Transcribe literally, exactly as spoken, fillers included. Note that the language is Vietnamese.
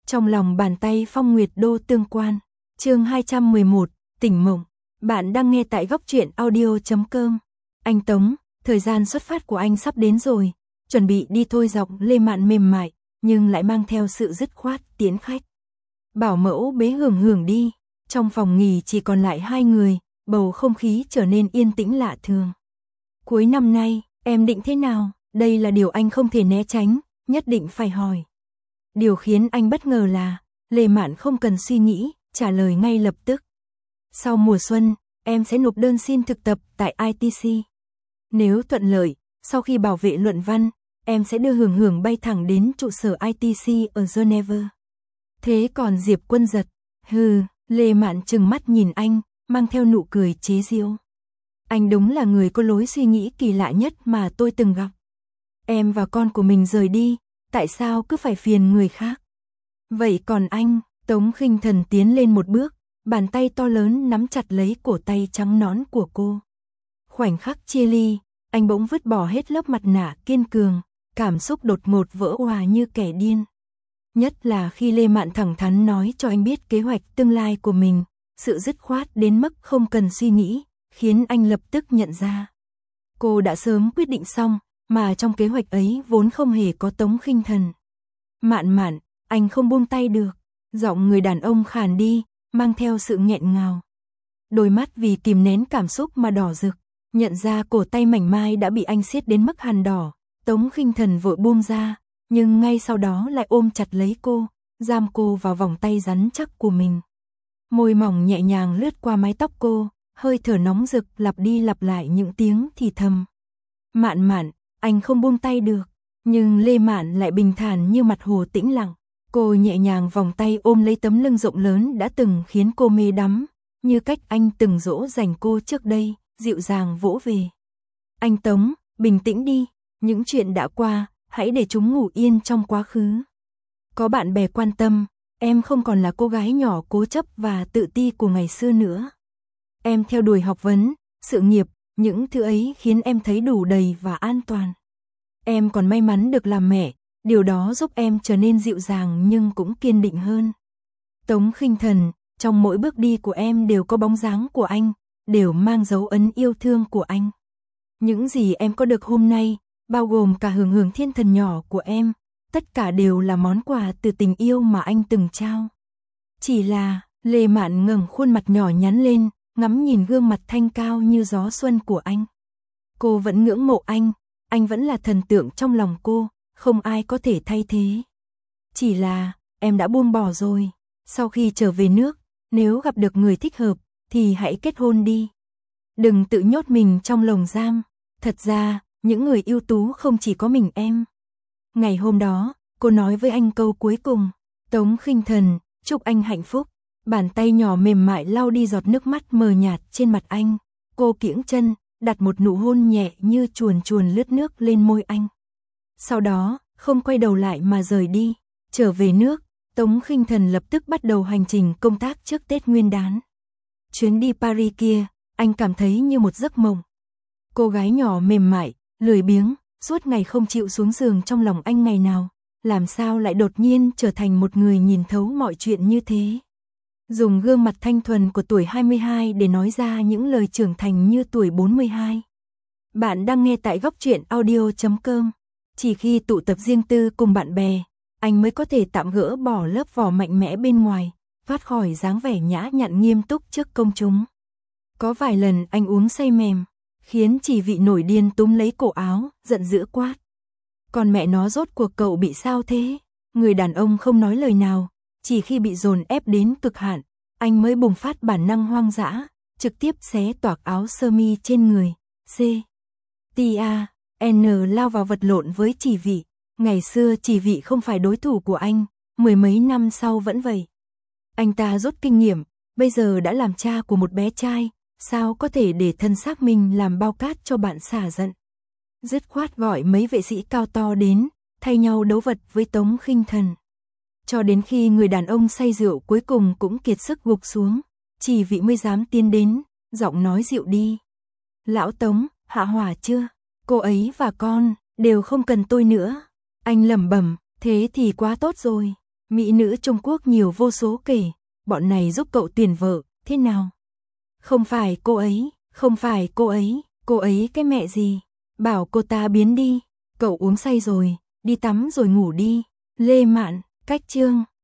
Trong lòng bàn tay Phong Nguyệt Đô tương quan. Chương hai trăm mười một, tỉnh mộng. Bạn đang nghe tại góc truyện audio chấm com. Anh Tống, thời gian xuất phát của anh sắp đến rồi, chuẩn bị đi thôi. Giọng Lê Mạn mềm mại, nhưng lại mang theo sự dứt khoát tiễn khách. Bảo mẫu bế Hưởng Hưởng đi. Trong phòng nghỉ chỉ còn lại hai người, bầu không khí trở nên yên tĩnh lạ thường. Cuối năm nay, em định thế nào? Đây là điều anh không thể né tránh, nhất định phải hỏi. Điều khiến anh bất ngờ là, Lê Mạn không cần suy nghĩ, trả lời ngay lập tức. Sau mùa xuân, em sẽ nộp đơn xin thực tập tại i tê xê. Nếu thuận lợi, sau khi bảo vệ luận văn, em sẽ đưa Hưởng Hưởng bay thẳng đến trụ sở i tê xê ở Geneva. Thế còn Diệp Quân Giật? Hừ, Lê Mạn trừng mắt nhìn anh, mang theo nụ cười chế giễu. Anh đúng là người có lối suy nghĩ kỳ lạ nhất mà tôi từng gặp. Em và con của mình rời đi, tại sao cứ phải phiền người khác? Vậy còn anh? Tống Khinh Thần tiến lên một bước, bàn tay to lớn nắm chặt lấy cổ tay trắng nõn của cô. Khoảnh khắc chia ly, anh bỗng vứt bỏ hết lớp mặt nạ kiên cường, cảm xúc đột ngột vỡ òa như kẻ điên. Nhất là khi Lê Mạn thẳng thắn nói cho anh biết kế hoạch tương lai của mình, sự dứt khoát đến mức không cần suy nghĩ, khiến anh lập tức nhận ra. Cô đã sớm quyết định xong, mà trong kế hoạch ấy vốn không hề có Tống Khinh Thần. Mạn Mạn, anh không buông tay được. Giọng người đàn ông khàn đi, mang theo sự nghẹn ngào. Đôi mắt vì kìm nén cảm xúc mà đỏ rực, nhận ra cổ tay mảnh mai đã bị anh siết đến mức hằn đỏ. Tống Khinh Thần vội buông ra, nhưng ngay sau đó lại ôm chặt lấy cô, giam cô vào vòng tay rắn chắc của mình. Môi mỏng nhẹ nhàng lướt qua mái tóc cô, hơi thở nóng rực lặp đi lặp lại những tiếng thì thầm. Mạn Mạn, anh không buông tay được. Nhưng Lê Mạn lại bình thản như mặt hồ tĩnh lặng. Cô nhẹ nhàng vòng tay ôm lấy tấm lưng rộng lớn đã từng khiến cô mê đắm, như cách anh từng dỗ dành cô trước đây, dịu dàng vỗ về. Anh Tống, bình tĩnh đi, những chuyện đã qua, hãy để chúng ngủ yên trong quá khứ. Có bạn bè quan tâm, em không còn là cô gái nhỏ cố chấp và tự ti của ngày xưa nữa. Em theo đuổi học vấn, sự nghiệp, những thứ ấy khiến em thấy đủ đầy và an toàn. Em còn may mắn được làm mẹ, điều đó giúp em trở nên dịu dàng nhưng cũng kiên định hơn. Tống Khinh Thần, trong mỗi bước đi của em đều có bóng dáng của anh, đều mang dấu ấn yêu thương của anh. Những gì em có được hôm nay, bao gồm cả Hưởng Hưởng thiên thần nhỏ của em, tất cả đều là món quà từ tình yêu mà anh từng trao. Chỉ là, Lê Mạn ngẩng khuôn mặt nhỏ nhắn lên, ngắm nhìn gương mặt thanh cao như gió xuân của anh. Cô vẫn ngưỡng mộ anh, anh vẫn là thần tượng trong lòng cô, không ai có thể thay thế. Chỉ là, em đã buông bỏ rồi. Sau khi trở về nước, nếu gặp được người thích hợp, thì hãy kết hôn đi. Đừng tự nhốt mình trong lồng giam. Thật ra, những người ưu tú không chỉ có mình em. Ngày hôm đó, cô nói với anh câu cuối cùng. Tống Khinh Thần, chúc anh hạnh phúc. Bàn tay nhỏ mềm mại lau đi giọt nước mắt mờ nhạt trên mặt anh. Cô kiễng chân, đặt một nụ hôn nhẹ như chuồn chuồn lướt nước lên môi anh. Sau đó, không quay đầu lại mà rời đi. Trở về nước, Tống Khinh Thần lập tức bắt đầu hành trình công tác trước Tết Nguyên đán. Chuyến đi Paris kia, anh cảm thấy như một giấc mộng. Cô gái nhỏ mềm mại, lười biếng, suốt ngày không chịu xuống giường trong lòng anh ngày nào, làm sao lại đột nhiên trở thành một người nhìn thấu mọi chuyện như thế. Dùng gương mặt thanh thuần của tuổi hai mươi hai để nói ra những lời trưởng thành như tuổi bốn mươi hai. Bạn đang nghe tại góc truyện audio chấm com. Chỉ khi tụ tập riêng tư cùng bạn bè, anh mới có thể tạm gỡ bỏ lớp vỏ mạnh mẽ bên ngoài, thoát khỏi dáng vẻ nhã nhặn nghiêm túc trước công chúng. Có vài lần anh uống say mềm, khiến Chỉ Vị nổi điên túm lấy cổ áo, giận dữ quát. Còn mẹ nó rốt cuộc cậu bị sao thế? Người đàn ông không nói lời nào, chỉ khi bị dồn ép đến cực hạn, anh mới bùng phát bản năng hoang dã, trực tiếp xé toạc áo sơ mi trên người. C. T A. N lao vào vật lộn với Chỉ Vị. Ngày xưa Chỉ Vị không phải đối thủ của anh, mười mấy năm sau vẫn vậy. Anh ta rút kinh nghiệm, bây giờ đã làm cha của một bé trai, sao có thể để thân xác mình làm bao cát cho bạn xả giận. Dứt khoát gọi mấy vệ sĩ cao to đến, thay nhau đấu vật với Tống Khinh Thần. Cho đến khi người đàn ông say rượu cuối cùng cũng kiệt sức gục xuống, Chỉ Vị mới dám tiến đến, giọng nói dịu đi. Lão Tống, hạ hỏa chưa? Cô ấy và con đều không cần tôi nữa. Anh lẩm bẩm, thế thì quá tốt rồi. Mỹ nữ Trung Quốc nhiều vô số kể, bọn này giúp cậu tuyển vợ, thế nào? Không phải cô ấy, không phải cô ấy, cô ấy cái mẹ gì? Bảo cô ta biến đi, cậu uống say rồi, đi tắm rồi ngủ đi. Lê Mạn, cách chương.